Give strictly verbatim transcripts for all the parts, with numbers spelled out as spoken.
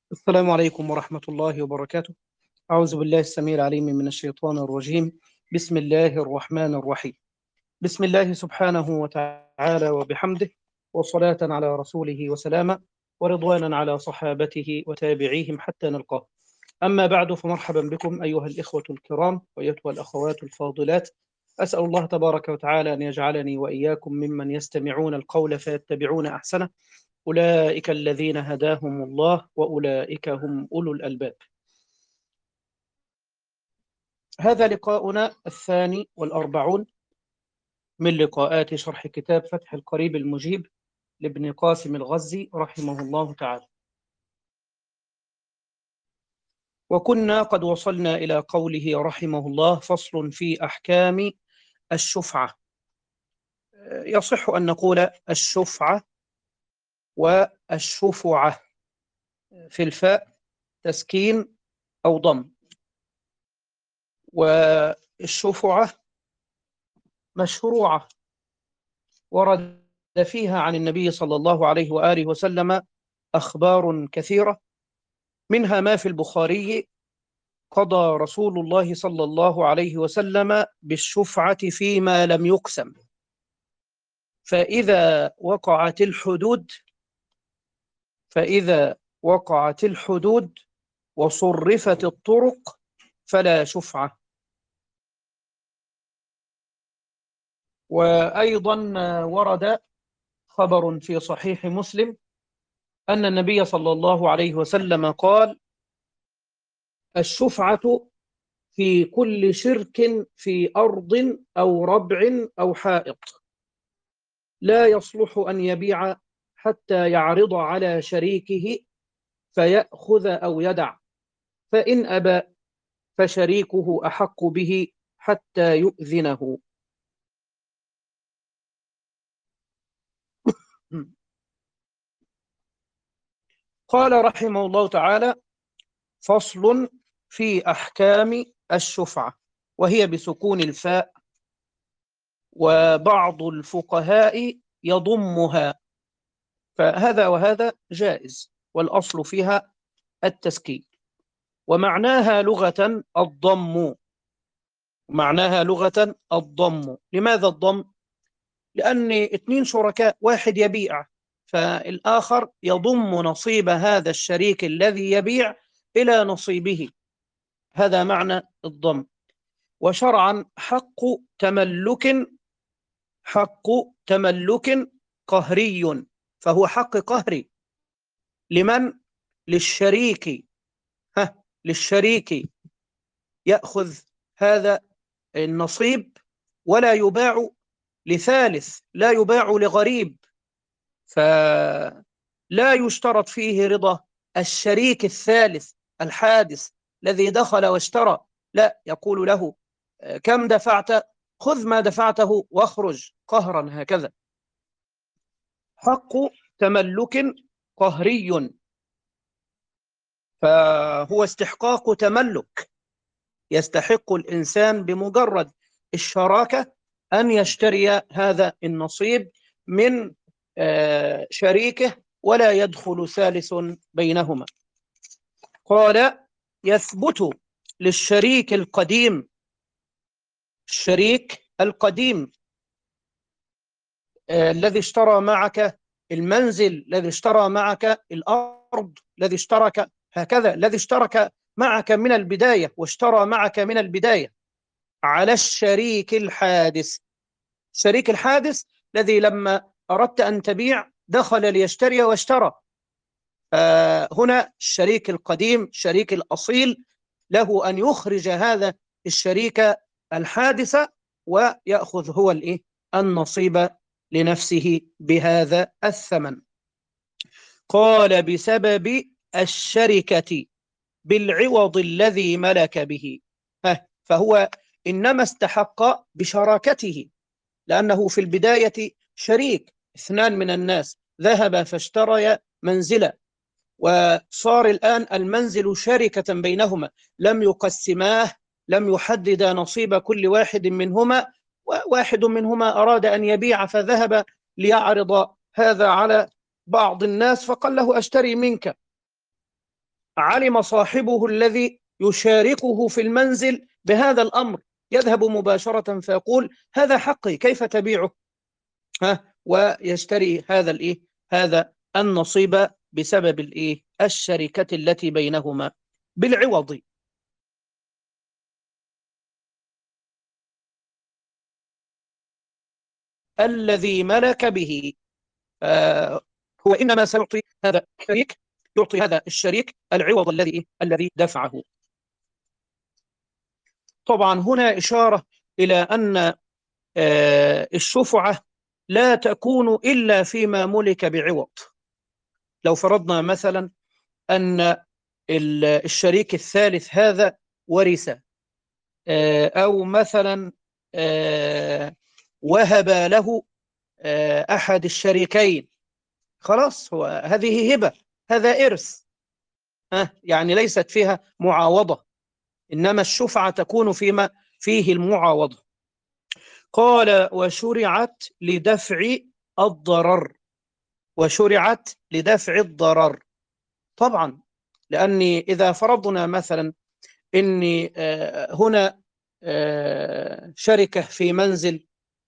السلام عليكم ورحمة الله وبركاته. أعوذ بالله السميع العليم من الشيطان الرجيم. بسم الله الرحمن الرحيم. بسم الله سبحانه وتعالى وبحمده، وصلاة على رسوله وسلاما، ورضوانا على صحابته وتابعيهم حتى نلقاه. أما بعد، فمرحبا بكم أيها الإخوة الكرام وأيتها الأخوات الفاضلات. أسأل الله تبارك وتعالى أن يجعلني وإياكم ممن يستمعون القول فيتبعون أحسنه. أولئك الذين هداهم الله وأولئك هم أولو الألباب. هذا لقاؤنا الثاني والأربعون من لقاءات شرح كتاب فتح القريب المجيب لابن قاسم الغزي رحمه الله تعالى. وكنا قد وصلنا إلى قوله رحمه الله: فصل في أحكام الشفعة. يصح أن نقول الشفعة والشفعة، في الفاء تسكين أو ضم. والشفعة مشروعة، ورد فيها عن النبي صلى الله عليه وآله وسلم أخبار كثيرة، منها ما في البخاري: قضى رسول الله صلى الله عليه وسلم بالشفعة فيما لم يقسم، فإذا وقعت الحدود فإذا وقعت الحدود وصرفت الطرق فلا شفعة. وأيضا ورد خبر في صحيح مسلم أن النبي صلى الله عليه وسلم قال: الشفعة في كل شرك في أرض أو ربع أو حائط، لا يصلح أن يبيع حتى يعرض على شريكه فيأخذ أو يدع، فإن أبى فشريكه أحق به حتى يؤذنه. قال رحمه الله تعالى: فصل في أحكام الشفعة، وهي بسكون الفاء، وبعض الفقهاء يضمها، فهذا وهذا جائز، والأصل فيها التسكين. ومعناها لغة الضم معناها لغة الضم. لماذا الضم؟ لأن اثنين شركاء، واحد يبيع فالآخر يضم نصيب هذا الشريك الذي يبيع إلى نصيبه، هذا معنى الضم. وشرعا حق تملك حق تملك قهري، فهو حق قهري. لمن؟ للشريك. ها للشريك يأخذ هذا النصيب، ولا يباع لثالث، لا يباع لغريب، فلا يشترط فيه رضا الشريك الثالث الحادث الذي دخل واشترى. لا، يقول له: كم دفعت؟ خذ ما دفعته واخرج، قهرا هكذا. حق تملك قهري، فهو استحقاق تملك، يستحق الإنسان بمجرد الشراكة أن يشتري هذا النصيب من شريكه، ولا يدخل ثالث بينهما. قال: يثبت للشريك القديم، الشريك القديم الذي اشترى معك المنزل، الذي اشترى معك الأرض، الذي اشترك هكذا الذي اشترك معك من البداية واشترى معك من البداية، على الشريك الحادث. الشريك الحادث الذي لما أردت أن تبيع دخل ليشتري واشترى. هنا الشريك القديم، الشريك الأصيل، له أن يخرج هذا الشريك الحادث ويأخذ هو الإيه؟ النصيب لنفسه بهذا الثمن. قال: بسبب الشركة بالعوض الذي ملك به. فهو إنما استحق بشراكته، لأنه في البداية شريك، اثنان من الناس ذهب فاشتريا منزلا، وصار الآن المنزل شركة بينهما، لم يقسماه، لم يحدد نصيب كل واحد منهما. واحد منهما أراد أن يبيع فذهب ليعرض هذا على بعض الناس، فقال له: أشتري منك. علم صاحبه الذي يشاركه في المنزل بهذا الأمر، يذهب مباشرة فيقول هذا حقي كيف تبيعه؟ ها، ويشتري هذا الإيه هذا النصيب بسبب الإيه الشركة التي بينهما بالعوض. الذي ملك به، آه هو إنما سيعطي هذا الشريك يعطي هذا الشريك العوض الذي الذي دفعه. طبعا هنا إشارة إلى أن آه الشفعة لا تكون إلا فيما ملك بعوض. لو فرضنا مثلا أن الشريك الثالث هذا ورث، آه أو مثلا آه وهب له آه أحد الشريكين، خلاص هو هذه هبة، هذا إرث، ها يعني ليست فيها معاوضة، إنما الشفعة تكون فيما فيه المعاوضة. قال وشرعت لدفع الضرر، وشرعت لدفع الضرر. طبعا لأني إذا فرضنا مثلا إني هنا شركة في منزل،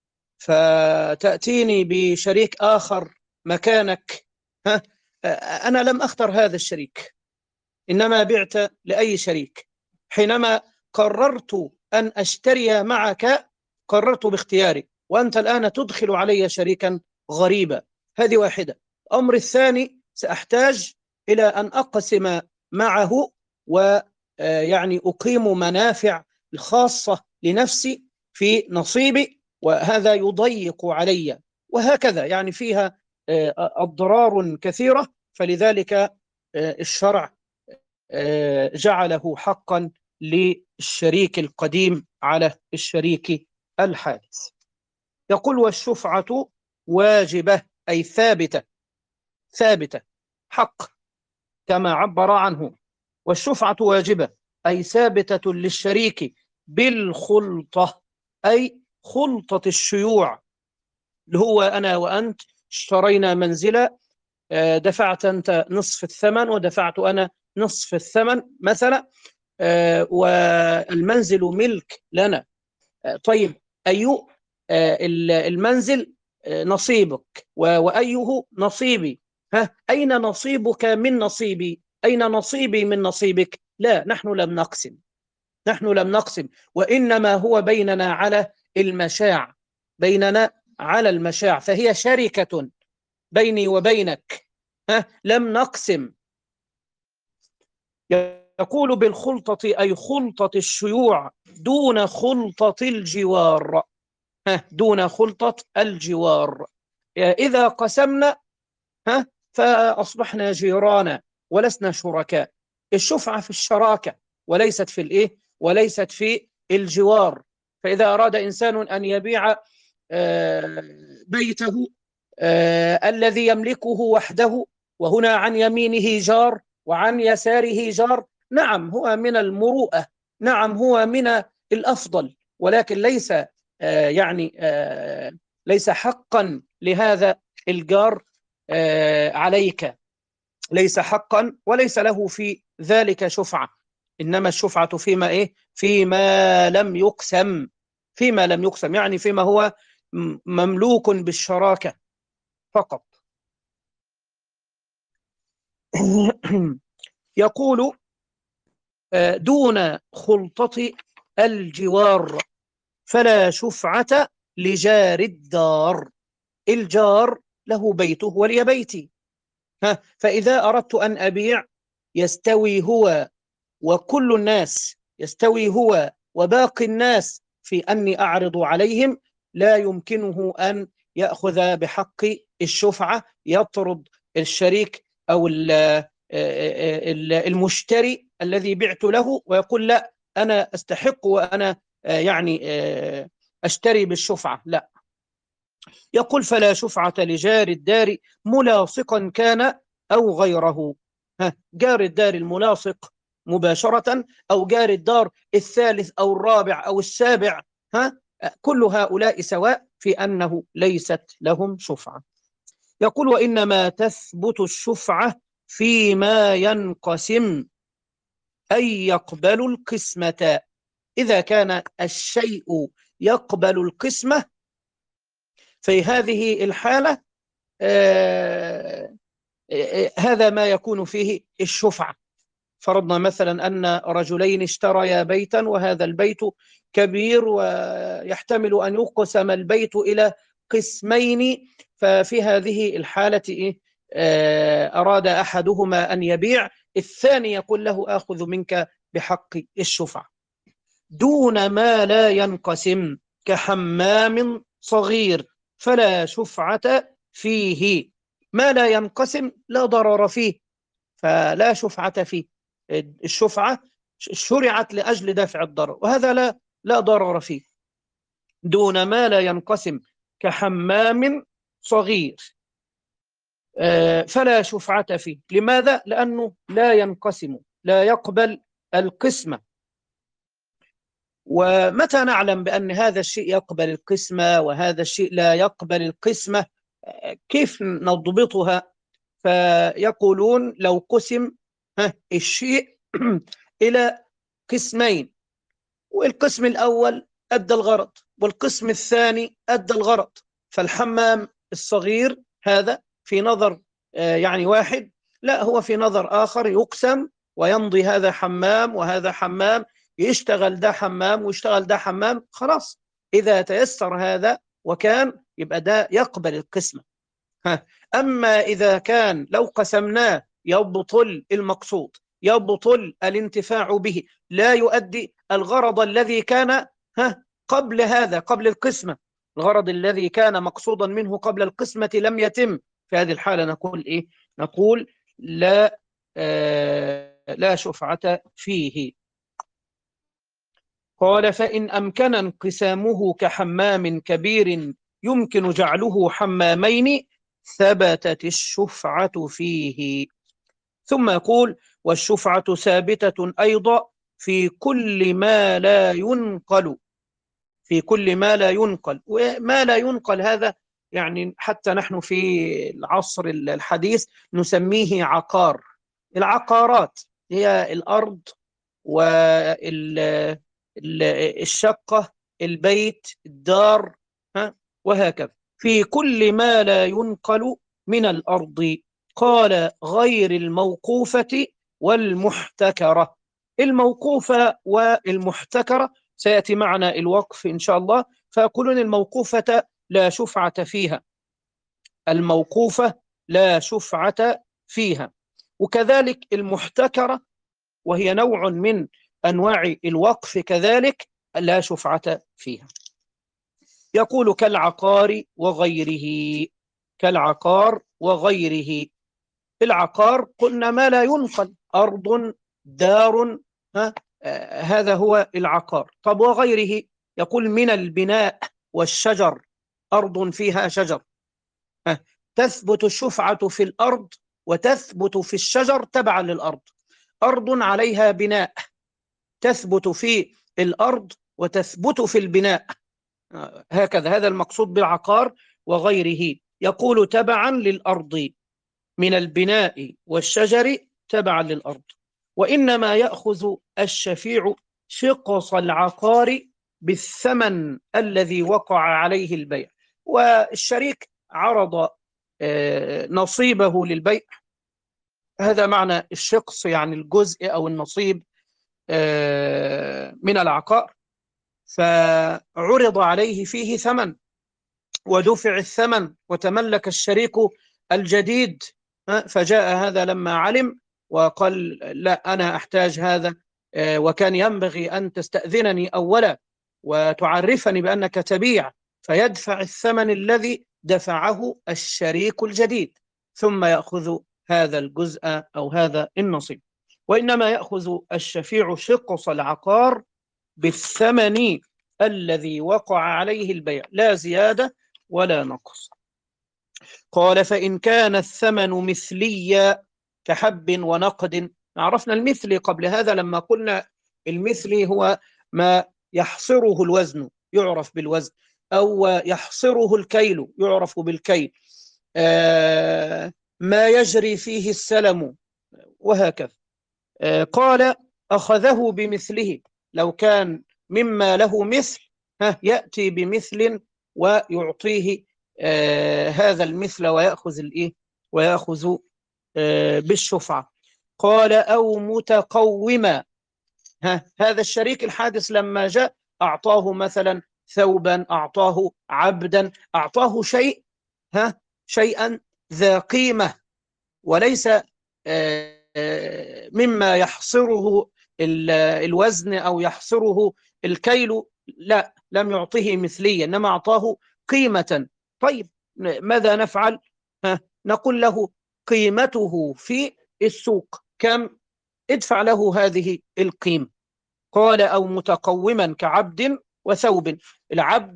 فتأتيني بشريك آخر مكانك، ها أنا لم أختر هذا الشريك، إنما بعت لأي شريك. حينما قررت أن أشتري معك قررت باختياري، وأنت الآن تدخل علي شريكا غريبا. هذه واحدة. الأمر الثاني سأحتاج إلى أن أقسم معه ويعني أقيم منافع الخاصة لنفسي في نصيبي، وهذا يضيق علي، وهكذا يعني فيها أضرار كثيرة. فلذلك الشرع جعله حقا للشريك القديم على الشريك الحادث. يقول والشفعة واجبة أي ثابتة، ثابتة حق كما عبر عنه. والشفعة واجبة أي ثابتة للشريك بالخلطة، أي خلطة الشيوع، اللي هو أنا وأنت اشترينا منزلا، دفعت أنت نصف الثمن ودفعت أنا نصف الثمن مثلا، والمنزل ملك لنا. طيب أي المنزل نصيبك وأيه نصيبي؟ ها أين نصيبك من نصيبي؟ أين نصيبي من نصيبك؟ لا، نحن لم نقسم، نحن لم نقسم، وإنما هو بيننا على المشاع، بيننا على المشاع، فهي شركة بيني وبينك، ها لم نقسم. يقول بالخلطة أي خلطة الشيوع دون خلطة الجوار، ها دون خلطة الجوار. إذا قسمنا ها فأصبحنا جيرانا ولسنا شركاء. الشفعة في الشراكة وليست في الإيه وليست في الجوار. فإذا أراد إنسان أن يبيع بيته الذي يملكه وحده، وهنا عن يمينه جار وعن يساره جار، نعم هو من المروءة، نعم هو من الأفضل، ولكن ليس يعني ليس حقا لهذا الجار عليك، ليس حقا وليس له في ذلك شفعة. إنما الشفعة فيما إيه فيما لم يقسم، فيما لم يقسم يعني فيما هو مملوك بالشراكة فقط. يقول دون خلطة الجوار فلا شفعة لجار الدار. الجار له بيته ولي بيتي، ها فإذا أردت أن أبيع يستوي هو وكل الناس، يستوي هو وباقي الناس في أني أعرض عليهم، لا يمكنه أن يأخذ بحق الشفعة، يطرد الشريك أو المشتري الذي بعت له ويقول لا أنا أستحق وأنا يعني أشتري بالشفعة، لا. يقول فلا شفعة لجار الدار ملاصقا كان أو غيره، ها جار الدار الملاصق مباشرة أو جار الدار الثالث أو الرابع أو السابع، ها كل هؤلاء سواء في أنه ليست لهم شفعة. يقول وإنما تثبت الشفعة فيما ينقسم أي يقبل القسمة. إذا كان الشيء يقبل القسمة في هذه الحالة آه آه هذا ما يكون فيه الشفعة. فرضنا مثلا أن رجلين اشتريا بيتا وهذا البيت كبير ويحتمل أن يقسم البيت إلى قسمين، ففي هذه الحالة أراد أحدهما أن يبيع، الثاني يقول له آخذ منك بحق الشفعة دون ما لا ينقسم كحمام صغير فلا شفعة فيه. ما لا ينقسم لا ضرر فيه فلا شفعة فيه. الشفعة شرعت لأجل دفع الضرر وهذا لا لا ضرر فيه. دون ما لا ينقسم كحمام صغير فلا شفعة فيه. لماذا؟ لأنه لا ينقسم، لا يقبل القسمة. ومتى نعلم بأن هذا الشيء يقبل القسمة وهذا الشيء لا يقبل القسمة؟ كيف نضبطها؟ فيقولون لو قسم الشيء إلى قسمين والقسم الأول أدى الغرض والقسم الثاني أدى الغرض، فالحمام الصغير هذا في نظر يعني واحد، لا هو في نظر آخر يقسم ويمضي هذا حمام وهذا حمام، يشتغل ده حمام ويشتغل ده حمام، خلاص إذا تيسر هذا وكان يبقى ده يقبل القسمة. أما إذا كان لو قسمناه يبطل المقصود، يبطل الانتفاع به، لا يؤدي الغرض الذي كان ها قبل هذا قبل القسمة، الغرض الذي كان مقصودا منه قبل القسمة لم يتم، في هذه الحالة نقول إيه؟ نقول لا آه لا شفعة فيه. قال فإن أمكن انقسامه كحمام كبير يمكن جعله حمامين ثبتت الشفعة فيه. ثم يقول والشفعة ثابتة أيضا في كل ما لا ينقل، في كل ما لا ينقل. وما لا ينقل هذا يعني حتى نحن في العصر الحديث نسميه عقار. العقارات هي الأرض والشقة البيت الدار ها وهكذا، في كل ما لا ينقل من الأرض. قال غير الموقوفة والمحتكرة. الموقوفة والمحتكرة سيأتي معنا الوقف إن شاء الله، فيقولون الموقوفة لا شفعة فيها، الموقوفة لا شفعة فيها. وكذلك المحتكرة وهي نوع من أنواع الوقف كذلك لا شفعة فيها. يقول كالعقار وغيره، كالعقار وغيره. العقار قلنا ما لا ينقل، أرض دار ها آه هذا هو العقار. طب وغيره؟ يقول من البناء والشجر، أرض فيها شجر ها تثبت الشفعة في الأرض وتثبت في الشجر تبعا للأرض. أرض عليها بناء تثبت في الأرض وتثبت في البناء، هكذا هذا المقصود بالعقار وغيره. يقول تبعا للأرض من البناء والشجر تبعا للأرض. وإنما يأخذ الشفيع شقص العقار بالثمن الذي وقع عليه البيع. والشريك عرض نصيبه للبيع، هذا معنى الشقص يعني الجزء أو النصيب من العقار، فعرض عليه فيه ثمن ودفع الثمن وتملك الشريك الجديد، فجاء هذا لما علم وقال لا أنا أحتاج هذا وكان ينبغي أن تستأذنني أولا وتعرفني بأنك تبيع، فيدفع الثمن الذي دفعه الشريك الجديد ثم يأخذ هذا الجزء أو هذا النصيب. وإنما يأخذ الشفيع شقص العقار بالثمن الذي وقع عليه البيع لا زيادة ولا نقص. قال فإن كان الثمن مثليا كحب ونقد. عرفنا المثلي قبل هذا لما قلنا المثلي هو ما يحصره الوزن يعرف بالوزن، أو يحصره الكيل يعرف بالكيل، آه ما يجري فيه السلم وهكذا. آه قال أخذه بمثله، لو كان مما له مثل ها يأتي بمثل ويعطيه آه هذا المثل ويأخذ الإيه ويأخذ آه بالشفعة. قال أو متقوما، ها هذا الشريك الحادث لما جاء أعطاه مثلا ثوبا، أعطاه عبدا، أعطاه شيء ها شيئا ذا قيمة، وليس مما يحصره الوزن أو يحصره الكيل، لا، لم يعطه مثليا إنما أعطاه قيمة. طيب ماذا نفعل؟ ها نقول له قيمته في السوق كم، ادفع له هذه القيمة. قال أو متقوما كعبد وثوب. العبد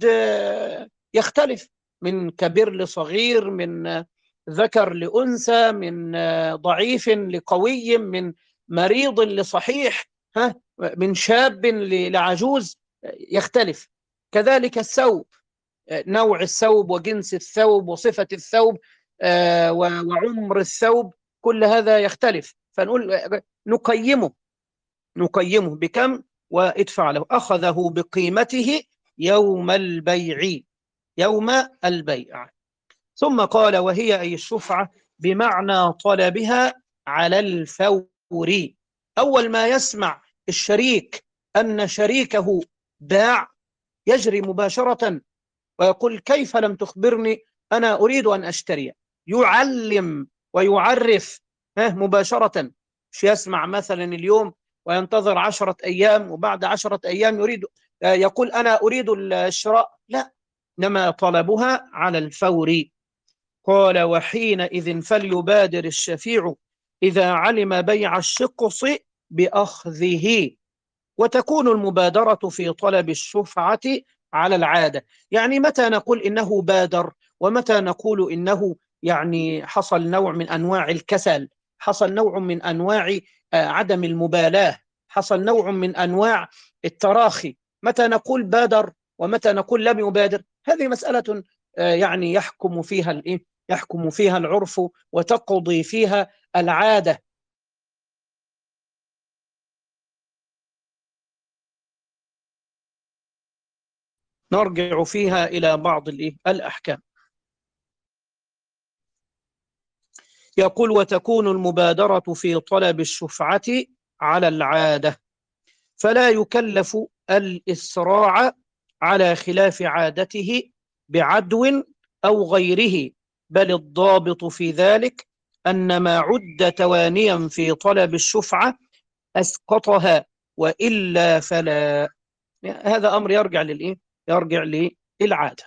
يختلف من كبير لصغير، من ذكر لأنثى، من ضعيف لقوي، من مريض لصحيح، ها من شاب لعجوز، يختلف. كذلك الثوب، نوع الثوب وجنس الثوب وصفة الثوب وعمر الثوب، كل هذا يختلف. فنقول نقيمه نقيمه بكم وادفع له. أخذه بقيمته يوم البيع، يوم البيع. ثم قال وهي أي الشفعة بمعنى طلبها على الفور. أول ما يسمع الشريك أن شريكه باع يجري مباشرة ويقول كيف لم تخبرني، أنا أريد أن أشتري. يعلم ويعرف مباشرة، مش يسمع مثلا اليوم وينتظر عشرة أيام وبعد عشرة أيام يريد يقول أنا أريد الشراء، لا، إنما طلبها على الفور. قال وحينئذ فليبادر الشفيع إذا علم بيع الشقص بأخذه. وتكون المبادرة في طلب الشفعة على العادة. يعني متى نقول إنه بادر، ومتى نقول إنه يعني حصل نوع من أنواع الكسل، حصل نوع من أنواع عدم المبالاة، حصل نوع من أنواع التراخي. متى نقول بادر ومتى نقول لم يبادر؟ هذه مسألة يعني يحكم فيها الإيه؟ يحكم فيها العرف وتقضي فيها العادة. نرجع فيها إلى بعض الأحكام. يقول وتكون المبادرة في طلب الشفعة على العادة، فلا يكلف الإسراع على خلاف عادته بعدو أو غيره، بل الضابط في ذلك أن ما عد توانيا في طلب الشفعة أسقطها، وإلا فلا. هذا أمر يرجع للإيه؟ يرجع للعادة.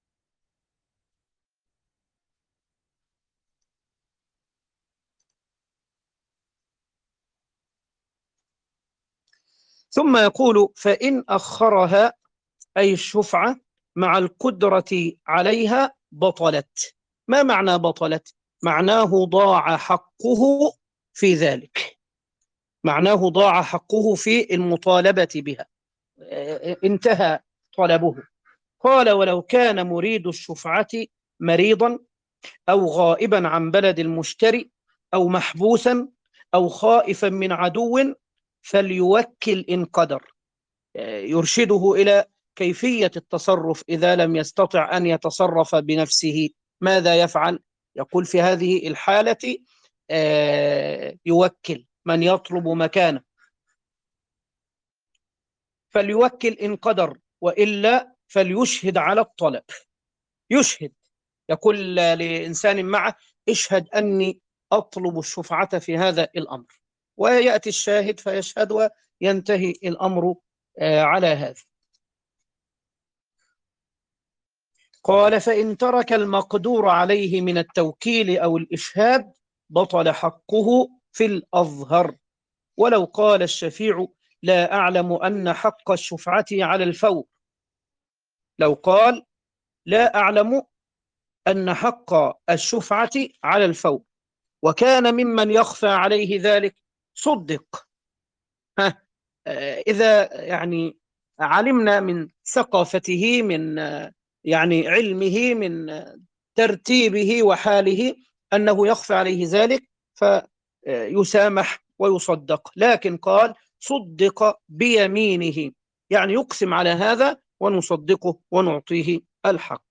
ثم يقول فإن أخرها أي الشفعة مع القدرة عليها بطلت. ما معنى بطلت؟ معناه ضاع حقه في ذلك، معناه ضاع حقه في المطالبة بها، انتهى طلبه. قال ولو كان مريد الشفعة مريضا أو غائبا عن بلد المشتري أو محبوسا أو خائفا من عدو فليوكل إن قدر. يرشده إلى كيفية التصرف إذا لم يستطع أن يتصرف بنفسه، ماذا يفعل؟ يقول في هذه الحالة يوكل من يطلب مكانه، فليوكل إن قدر، وإلا فليشهد على الطلب. يشهد، يقول لإنسان معه اشهد أني أطلب الشفعة في هذا الأمر، ويأتي الشاهد فيشهد وينتهي الأمر على هذا. قال فإن ترك المقدور عليه من التوكيل أو الإشهاد بطل حقه في الأظهر. ولو قال الشفيع لا أعلم أن حق الشفعة على الفور، لو قال لا أعلم أن حق الشفعة على الفور وكان ممن يخفى عليه ذلك صدق. ها إذا يعني علمنا من ثقافته، من يعني علمه، من ترتيبه وحاله أنه يخفى عليه ذلك فيسامح ويصدق. لكن قال صدق بيمينه، يعني يقسم على هذا ونصدقه ونعطيه الحق.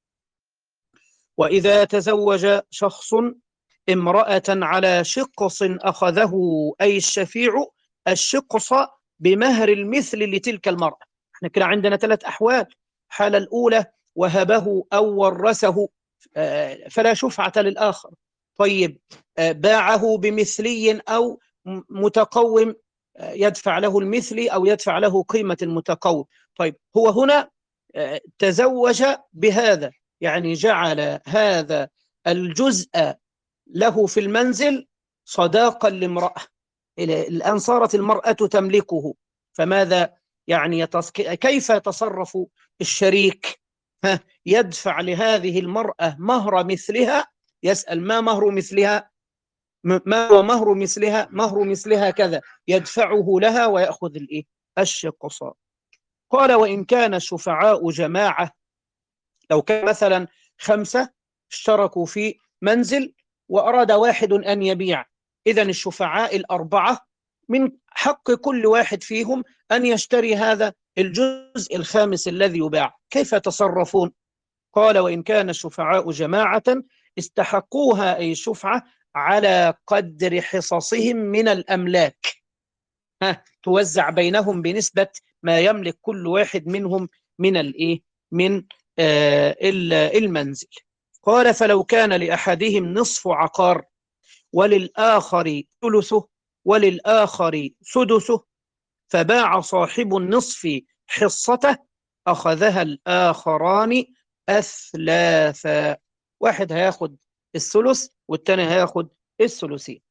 وإذا تزوج شخص امرأة على شقص أخذه أي الشفيع الشقص بمهر المثل لتلك المرأة. احنا كده عندنا ثلاث أحوال. الحالة الأولى وهبه أو ورثه فلا شفعة للآخر. طيب باعه بمثلي أو متقوم يدفع له المثلي أو يدفع له قيمة المتقوم. طيب هو هنا تزوج بهذا، يعني جعل هذا الجزء له في المنزل صداقا لامرأة. الآن صارت المرأة تملكه، فماذا يعني يتص... كيف يتصرف الشريك؟ ها يدفع لهذه المرأة مهر مثلها. يسأل ما مهر مثلها؟ ما هو مهر مثلها؟ مهر مثلها كذا، يدفعه لها ويأخذ الإيه؟ الشقص. قال وإن كان الشفعاء جماعة، لو كان مثلا خمسة اشتركوا في منزل وأراد واحد أن يبيع، إذن الشفعاء الأربعة من حق كل واحد فيهم أن يشتري هذا الجزء الخامس الذي يباع. كيف يتصرفون؟ قال وإن كان الشفعاء جماعة استحقوها أي الشفعة على قدر حصصهم من الأملاك، ها توزع بينهم بنسبة ما يملك كل واحد منهم من الإيه؟ من آه المنزل. قال فلو كان لأحدهم نصف عقار وللآخر ثلثه وللآخر سدسه فباع صاحب النصف حصته أخذها الآخران أثلاثا. واحد هياخد الثلث والتاني هياخد الثلثين.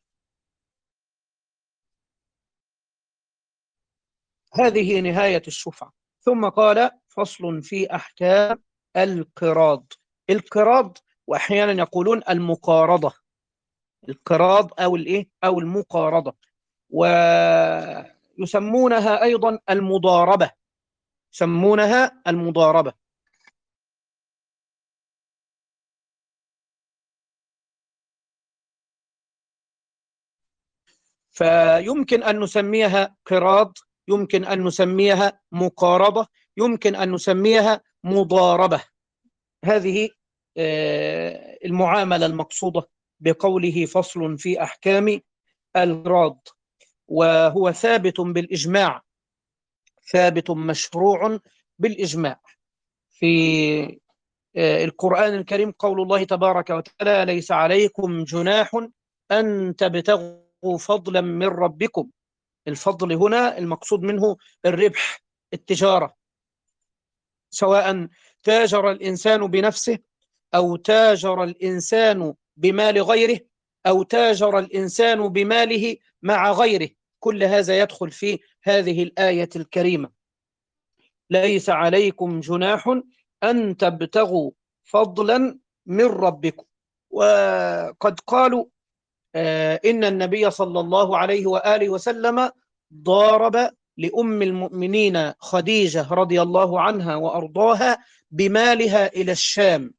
هذه نهاية الشفعة. ثم قال فصل في أحكام القراض. القراض وأحيانا يقولون المقارضة، القراض أو الإيه أو المقارضة، ويسمونها أيضا المضاربة، يسمونها المضاربة. فيمكن أن نسميها قراض، يمكن أن نسميها مقارضة، يمكن أن نسميها مضاربة. هذه المعاملة المقصودة بقوله فصل في أحكام القراض. وهو ثابت بالإجماع، ثابت مشروع بالإجماع. في القرآن الكريم قول الله تبارك وتعالى ليس عليكم جناح أن تبتغوا فضلا من ربكم. الفضل هنا المقصود منه الربح، التجارة، سواء تاجر الإنسان بنفسه أو تاجر الإنسان بمال غيره أو تاجر الإنسان بماله مع غيره، كل هذا يدخل في هذه الآية الكريمة. ليس عليكم جناح أن تبتغوا فضلا من ربكم. وقد قالوا إن النبي صلى الله عليه وآله وسلم ضارب لأم المؤمنين خديجة رضي الله عنها وأرضاها بمالها إلى الشام.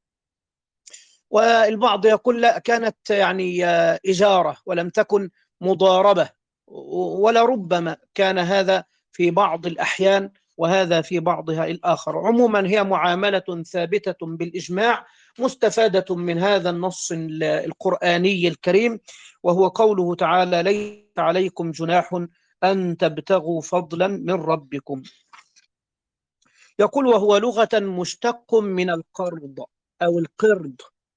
والبعض يقول لا، كانت يعني إجارة ولم تكن مضاربة، ولربما كان هذا في بعض الأحيان وهذا في بعضها الآخر. عموما هي معاملة ثابتة بالإجماع مستفادة من هذا النص القرآني الكريم، وهو قوله تعالى ليس عليكم جناح أن تبتغوا فضلا من ربكم. يقول وهو لغة مشتق من القرض أو القرض.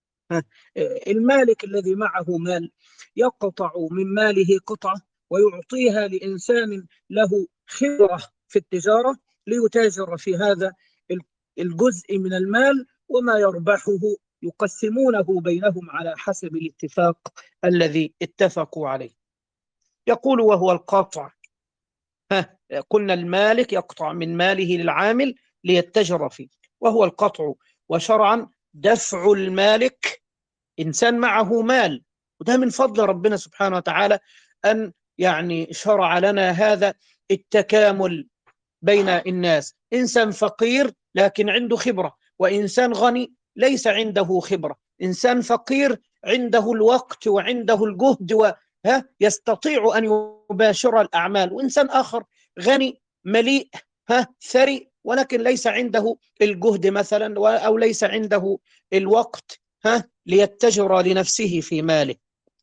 المالك الذي معه مال يقطع من ماله قطعة ويعطيها لإنسان له خبرة في التجارة ليتاجر في هذا الجزء من المال، وما يربحه يقسمونه بينهم على حسب الاتفاق الذي اتفقوا عليه. يقول وهو القطع. ها قلنا المالك يقطع من ماله للعامل ليتجر فيه، وهو القطع. وشرعا دفع المالك، إنسان معه مال، وده من فضل ربنا سبحانه وتعالى أن يعني شرع لنا هذا التكامل بين الناس. إنسان فقير لكن عنده خبرة، وإنسان غني ليس عنده خبرة. إنسان فقير عنده الوقت وعنده الجهد ها يستطيع أن يباشر الأعمال، وإنسان آخر غني مليء ها ثري ولكن ليس عنده الجهد مثلا أو ليس عنده الوقت ها ليتجر لنفسه في ماله،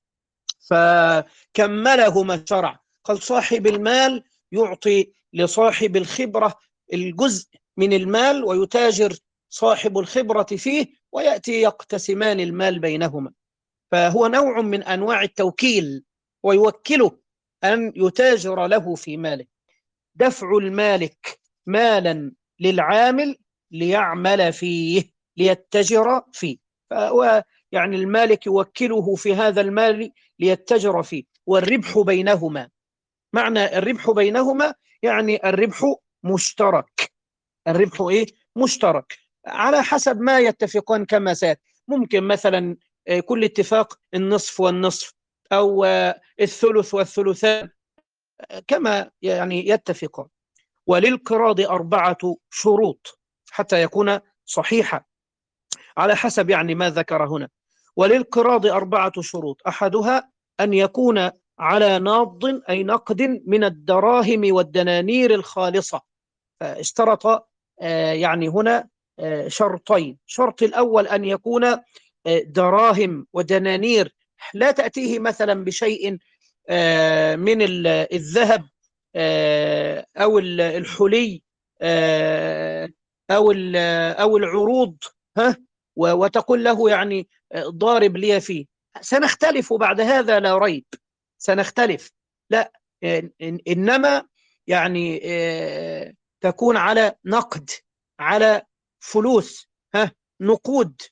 فكمله ما شرع. قال صاحب المال يعطي لصاحب الخبرة الجزء من المال ويتاجر صاحب الخبرة فيه ويأتي يقتسمان المال بينهما، فهو نوع من أنواع التوكيل ويوكله أن يتاجر له في ماله. دفع المالك مالا للعامل ليعمل فيه ليتجر فيه، فهو يعني المالك يوكله في هذا المال ليتجر فيه، والربح بينهما. معنى الربح بينهما يعني الربح مشترك. الربح إيه؟ مشترك على حسب ما يتفقان كما سيأتي. ممكن مثلا كل اتفاق النصف والنصف، أو الثلث والثلثان كما يعني يتفقان. وللقراض أربعة شروط حتى يكون صحيحا على حسب يعني ما ذكر هنا. وللقراض أربعة شروط، أحدها أن يكون على ناض أي نقد من الدراهم والدنانير الخالصة. فاشترط يعني هنا شرطين. شرط الأول أن يكون دراهم ودنانير، لا تأتيه مثلا بشيء من الذهب أو الحلي أو أو العروض، ها وتقول له يعني ضارب لي فيه. سنختلف بعد هذا لا ريب، سنختلف. لا، إنما يعني تكون على نقد، على فلوس، ها نقود،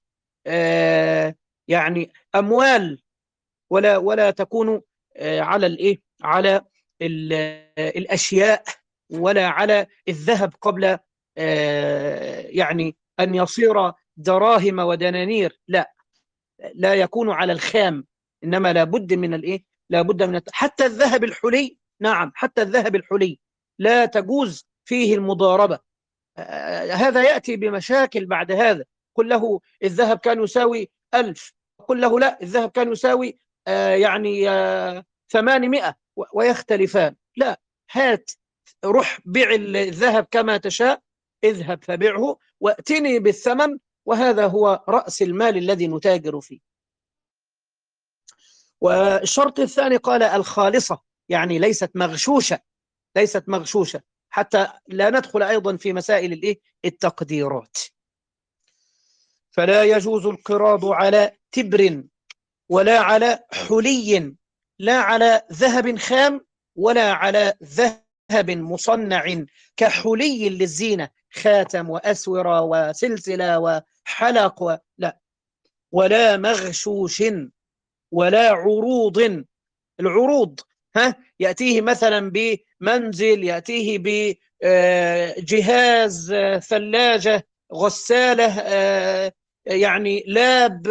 يعني أموال، ولا ولا تكون على الايه على الاشياء ولا على الذهب قبل يعني ان يصير دراهم ودنانير. لا، لا يكون على الخام، انما لابد من الايه لابد من حتى الذهب الحلي. نعم، حتى الذهب الحلي لا تجوز فيه المضاربة. هذا يأتي بمشاكل بعد هذا. قل له الذهب كان يساوي ألف، قل له لا الذهب كان يساوي آه يعني آه ثمانمائة، ويختلفان. لا، هات روح بيع الذهب كما تشاء، اذهب فبيعه واتني بالثمن، وهذا هو رأس المال الذي نتاجر فيه. والشرط الثاني قال الخالصة، يعني ليست مغشوشة، ليست مغشوشة حتى لا ندخل أيضا في مسائل الإيه؟ التقديرات. فلا يجوز القراض على تبر ولا على حلي، لا على ذهب خام ولا على ذهب مصنع كحلي للزينة، خاتم وأسورة وسلسلة وحلق و... لا، ولا مغشوش ولا عروض. العروض ها يأتيه مثلا بمنزل، يأتيه بجهاز ثلاجة، غسالة، يعني لاب،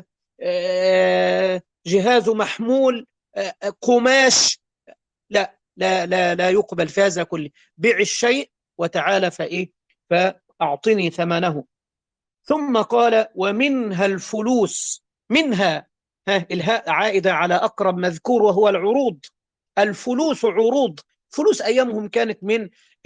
جهاز محمول، قماش. لا لا لا لا يقبل في هذا كله. بيع الشيء وتعالى فإيه فأعطني ثمنه. ثم قال ومنها الفلوس. منها، ها الهاء عائدة على أقرب مذكور وهو العروض. الفلوس عروض. فلوس أيامهم كانت من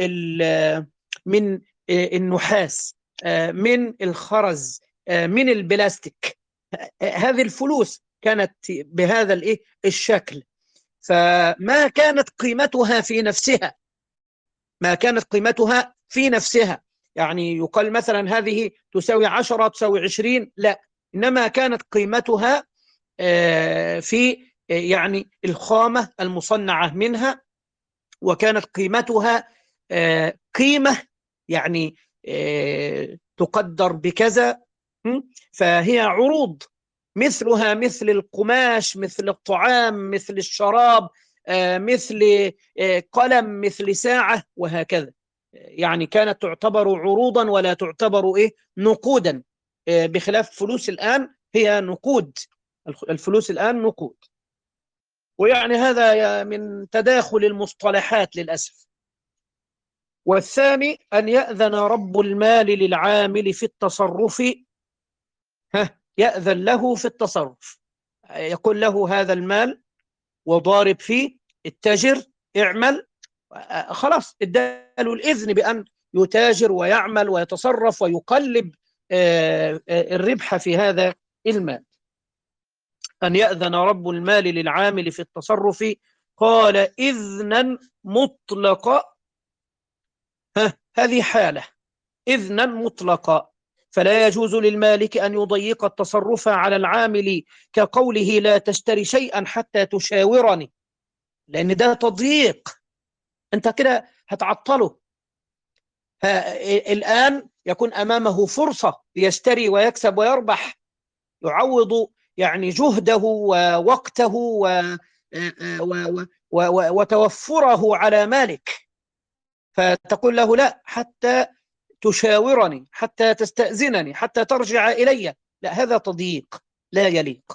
من النحاس، من الخرز، من البلاستيك. هذه الفلوس كانت بهذا الايه الشكل، فما كانت قيمتها في نفسها، ما كانت قيمتها في نفسها يعني يقال مثلا هذه تساوي عشرة تساوي عشرين، لا، إنما كانت قيمتها في يعني الخامة المصنعة منها، وكانت قيمتها قيمة يعني تقدر بكذا. فهي عروض، مثلها مثل القماش، مثل الطعام، مثل الشراب، مثل قلم، مثل ساعة، وهكذا. يعني كانت تعتبر عروضا ولا تعتبر إيه نقودا، بخلاف فلوس الآن هي نقود. الفلوس الآن نقود. ويعني هذا من تداخل المصطلحات للأسف. والثاني أن يأذن رب المال للعامل في التصرف، ها يأذن له في التصرف، يقول له هذا المال وضارب فيه، اتجر، اعمل، خلاص اداله الإذن بأن يتاجر ويعمل ويتصرف ويقلب الربح في هذا المال. أن يأذن رب المال للعامل في التصرف، قال إذنا مطلقا، هذه حالة إذنا مطلقا، فلا يجوز للمالك أن يضيق التصرف على العامل كقوله لا تشتري شيئا حتى تشاورني، لأن ده تضييق، أنت كده هتعطله. الآن يكون أمامه فرصة ليشتري ويكسب ويربح، يعوض يعني جهده ووقته وتوفره على مالك، فتقول له لا حتى تشاورني، حتى تستأذنني، حتى ترجع إلي، لا، هذا تضييق لا يليق.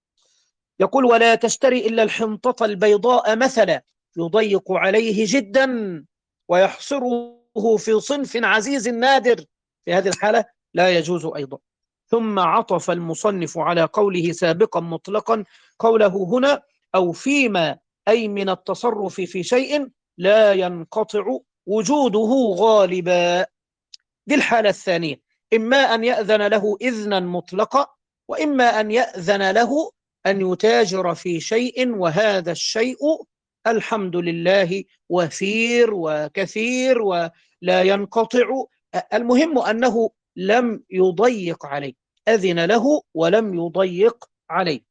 يقول ولا تشتري إلا الحنطة البيضاء مثلا، يضيق عليه جدا ويحصره في صنف عزيز نادر، في هذه الحالة لا يجوز أيضا. ثم عطف المصنف على قوله سابقا مطلقا قوله هنا أو فيما، أي من التصرف في شيء لا ينقطع وجوده غالبا. دي الحالة الثانية، إما أن يأذن له إذنا مطلقا، وإما أن يأذن له أن يتاجر في شيء، وهذا الشيء الحمد لله وفير وكثير ولا ينقطع. المهم أنه لم يضيق عليه، أذن له ولم يضيق عليه.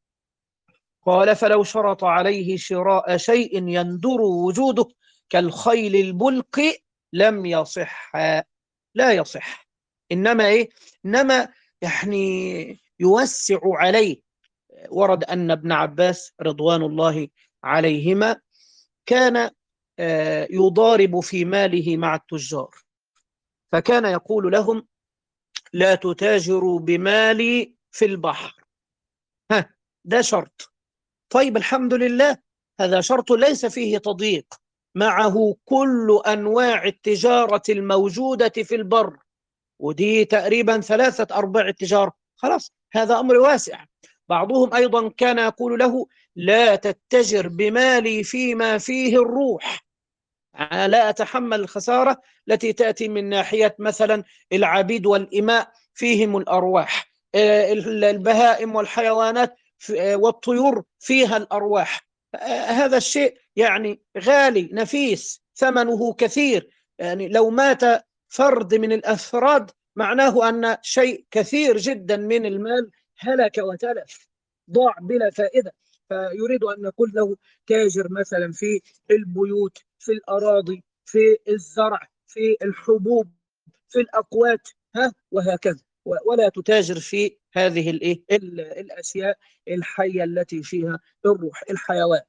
قال فلو شرط عليه شراء شيء يندر وجوده كالخيل البلق لم يصح، لا يصح، إنما إيه؟ إنما يعني يوسع عليه. ورد أن ابن عباس رضوان الله عليهما كان يضارب في ماله مع التجار، فكان يقول لهم لا تتاجروا بمالي في البحر، ها ده شرط. طيب الحمد لله، هذا شرط ليس فيه تضييق، معه كل أنواع التجارة الموجودة في البر، ودي تقريبا ثلاثة أرباع التجارة، خلاص هذا أمر واسع. بعضهم أيضا كان يقول له لا تتجر بمالي فيما فيه الروح، لا أتحمل الخسارة التي تأتي من ناحية مثلا العبيد والإماء فيهم الأرواح، البهائم والحيوانات والطيور فيها الأرواح، هذا الشيء يعني غالي نفيس ثمنه كثير، يعني لو مات فرد من الأفراد معناه أن شيء كثير جدا من المال هلك وتلف، ضاع بلا فائدة. فيريد أن نقول له تاجر مثلا في البيوت، في الأراضي، في الزرع، في الحبوب، في الأقوات، ها وهكذا، ولا تتاجر في هذه الإيه الأشياء الحية التي فيها الروح، الحيوان.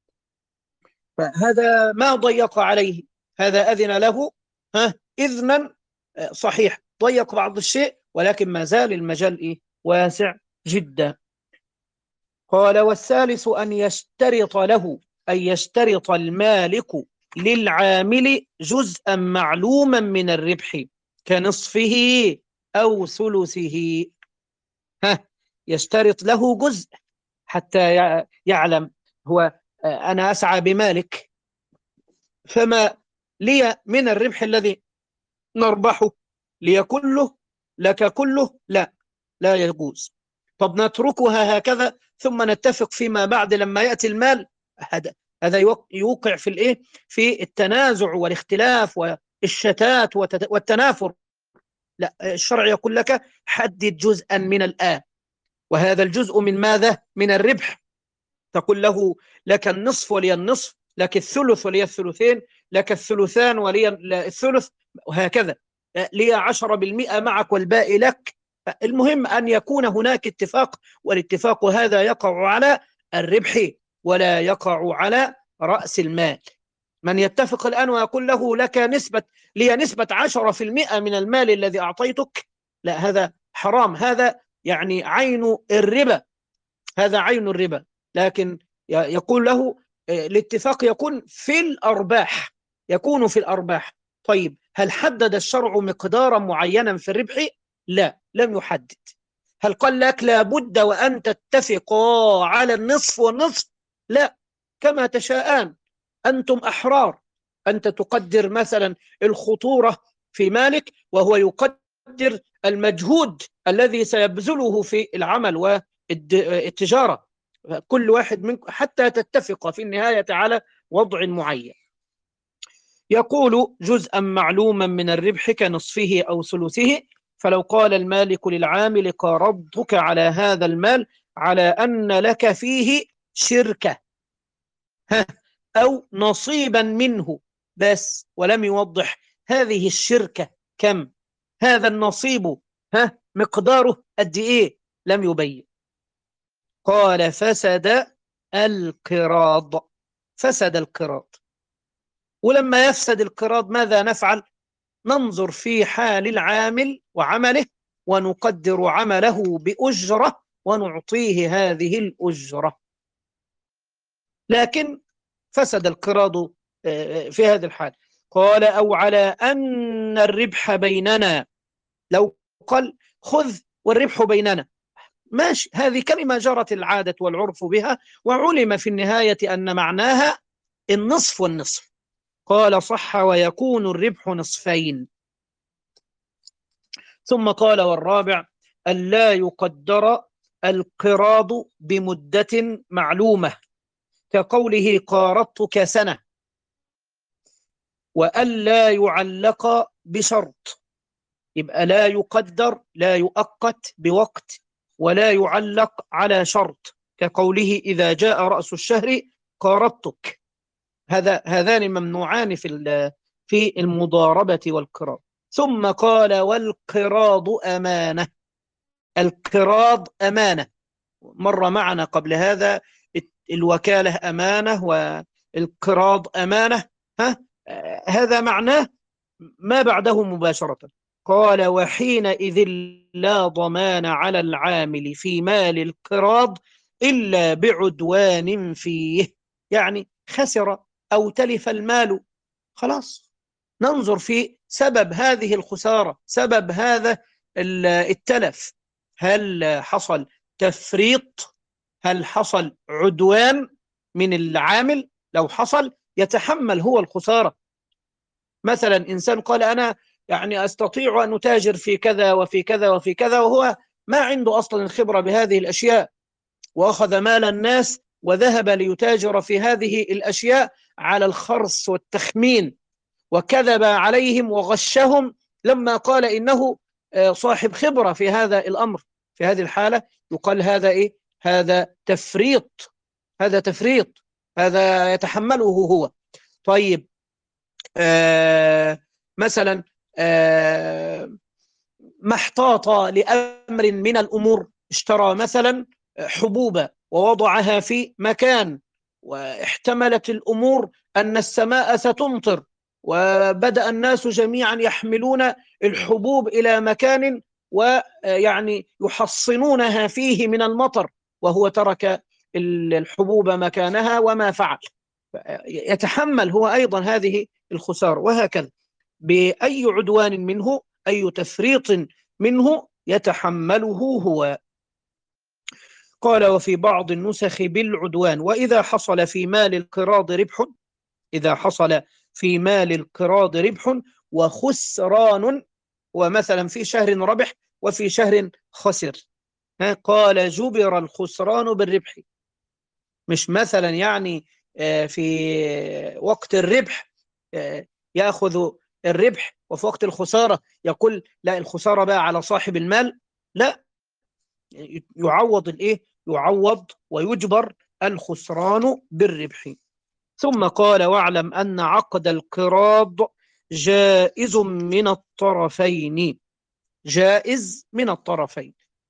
فهذا ما ضيق عليه، هذا أذن له ها إذنا صحيح، ضيق بعض الشيء ولكن ما زال المجال إيه واسع جدا. قال والثالث أن يشترط له، أن يشترط المالك للعامل جزءا معلوما من الربح كنصفه أو ثلثه، ها يشترط له جزء حتى يعلم هو أنا أسعى بمالك، فما لي من الربح الذي نربحه لي كله لك كله، لا لا يجوز. طب نتركها هكذا ثم نتفق فيما بعد لما يأتي المال، هذا هذا يوقع في الايه في التنازع والاختلاف والشتات والتنافر. لا، الشرع يقول لك حدد جزءا من الآن، وهذا الجزء من ماذا؟ من الربح. تقول له لك النصف ولي النصف، لك الثلث ولي الثلثين، لك الثلثان ولي الثلث، وهكذا، لي عشرة بالمئة معك والباقي لك. المهم أن يكون هناك اتفاق، والاتفاق هذا يقع على الربح ولا يقع على رأس المال. من يتفق الآن ويقول له لك نسبة لي نسبة عشرة في المئة من المال الذي أعطيتك، لا، هذا حرام، هذا يعني عين الربا، هذا عين الربا. لكن يقول له الاتفاق يكون في الأرباح، يكون في الأرباح. طيب هل حدد الشرع مقدارا معينا في الربح؟ لا، لم يحدد. هل قال لك لابد وأن تتفقوا على النصف والنصف؟ لا، كما تشاءان، أنتم أحرار. أنت تقدر مثلا الخطورة في مالك، وهو يقدر المجهود الذي سيبذله في العمل والتجارة. كل واحد منكم حتى تتفق في النهاية على وضع معين. يقول جزءا معلوما من الربح كنصفه أو ثلثه. فلو قال المالك للعامل قرضتك على هذا المال على أن لك فيه شركة أو نصيبا منه بس، ولم يوضح هذه الشركة كم، هذا النصيب ها مقداره قد إيه، لم يبين. قال فسد القراض، فسد القراض. ولما يفسد القراض ماذا نفعل؟ ننظر في حال العامل وعمله، ونقدر عمله بأجرة ونعطيه هذه الأجرة. لكن فسد القراض في هذه الحال. قال أو على أن الربح بيننا، لو قال خذ والربح بيننا، ماشي، هذه كلمة جرت العادة والعرف بها، وعلم في النهاية أن معناها النصف والنصف. قال صح ويكون الربح نصفين. ثم قال والرابع ألا يقدر القراض بمدة معلومة، كقوله قارضتك سنة، وألا يعلق بشرط. يبقى لا يقدر، لا يؤقت بوقت، ولا يعلق على شرط، كقوله إذا جاء رأس الشهر قارضتك. هذا هذان ممنوعان في في المضاربة والقراض. ثم قال والقراض أمانة. القراض أمانة، مر معنا قبل هذا الوكالة أمانة والقراض أمانة. ها هذا معناه ما بعده مباشرة. قال وحينئذ لا ضمان على العامل في مال القراض إلا بعدوان فيه، يعني خسر أو تلف المال، خلاص ننظر في سبب هذه الخسارة، سبب هذا التلف. هل حصل تفريط؟ هل حصل عدوان من العامل؟ لو حصل يتحمل هو الخسارة. مثلا إنسان قال أنا يعني أستطيع أن أتاجر في كذا وفي كذا وفي كذا، وهو ما عنده أصلا الخبرة بهذه الأشياء، وأخذ مال الناس وذهب ليتاجر في هذه الأشياء على الخرص والتخمين، وكذب عليهم وغشهم لما قال إنه صاحب خبرة في هذا الأمر. في هذه الحالة يقال هذا إيه؟ هذا تفريط، هذا تفريط، هذا يتحمله هو. طيب آه مثلا آه ما احتاط لأمر من الأمور، اشترى مثلا حبوبة ووضعها في مكان، واحتملت الأمور أن السماء ستمطر، وبدأ الناس جميعا يحملون الحبوب إلى مكان ويعني يحصنونها فيه من المطر، وهو ترك الحبوب مكانها وما فعل، يتحمل هو أيضا هذه الخسارة. وهكذا بأي عدوان منه، أي تفريط منه يتحمله هو. قال وفي بعض النسخ بالعدوان. وإذا حصل في مال القراض ربح، إذا حصل في مال القراض ربح وخسران، ومثلا في شهر ربح وفي شهر خسر، قال جبر الخسران بالربح. مش مثلا يعني في وقت الربح يأخذ الربح وفي وقت الخسارة يقول لا الخسارة بقى على صاحب المال، لا، يعوض الايه، يعوض ويجبر الخسران بالربح. ثم قال واعلم أن عقد القراض جائز من الطرفين، جائز من الطرفين.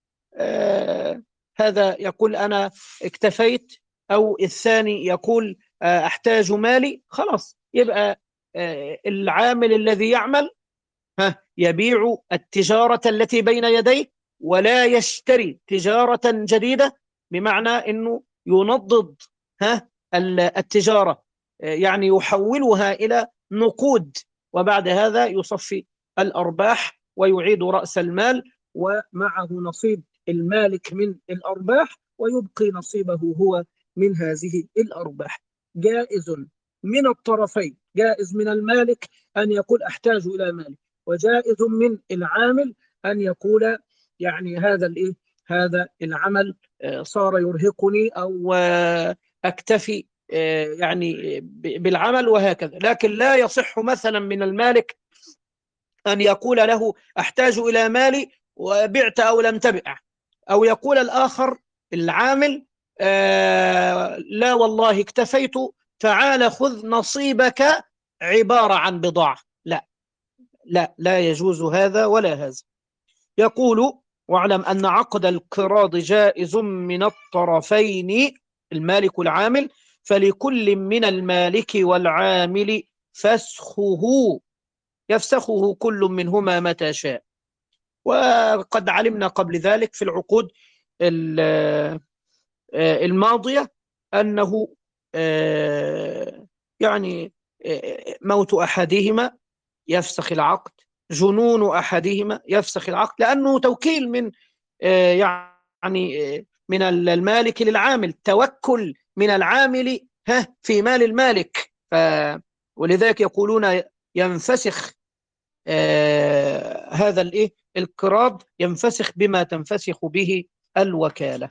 آه هذا يقول أنا اكتفيت، أو الثاني يقول آه أحتاج مالي، خلاص يبقى آه العامل الذي يعمل ها يبيع التجارة التي بين يديه، ولا يشتري تجارة جديدة، بمعنى أنه ينضد ها التجارة، يعني يحولها إلى نقود، وبعد هذا يصفي الأرباح ويعيد رأس المال، ومعه نصيب المالك من الأرباح، ويبقي نصيبه هو من هذه الأرباح. جائز من الطرفين، جائز من المالك أن يقول أحتاج إلى مالي، وجائز من العامل أن يقول يعني هذا الإيه هذا العمل آه، صار يرهقني أو آه، أكتفي آه، يعني ب- بالعمل وهكذا. لكن لا يصح مثلا من المالك أن يقول له أحتاج إلى مالي وبعت أو لم تبع، أو يقول الآخر العامل آه لا والله اكتفيت، تعال خذ نصيبك عبارة عن بضاعة. لا لا لا يجوز هذا ولا هذا. يقول: واعلم أن عقد القراض جائز من الطرفين، المالك والعامل، فلكل من المالك والعامل فسخه، يفسخه كل منهما متى شاء. وقد علمنا قبل ذلك في العقود الماضية أنه آه، يعني آه، موت أحدهما يفسخ العقد، جنون أحدهما يفسخ العقد، لأنه توكيل من آه، يعني آه، من المالك للعامل، توكل من العامل ها في مال المالك. ف ولذلك يقولون ينفسخ آه هذا الايه القراض، ينفسخ بما تنفسخ به الوكالة.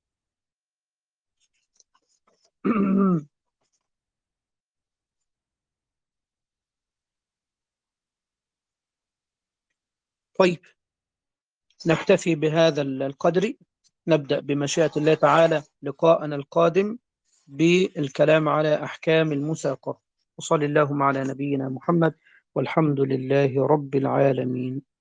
طيب، نكتفي بهذا القدر. نبدأ بمشيئة الله تعالى لقاءنا القادم بالكلام على أحكام المساقة. وصلى اللهم على نبينا محمد، والحمد لله رب العالمين.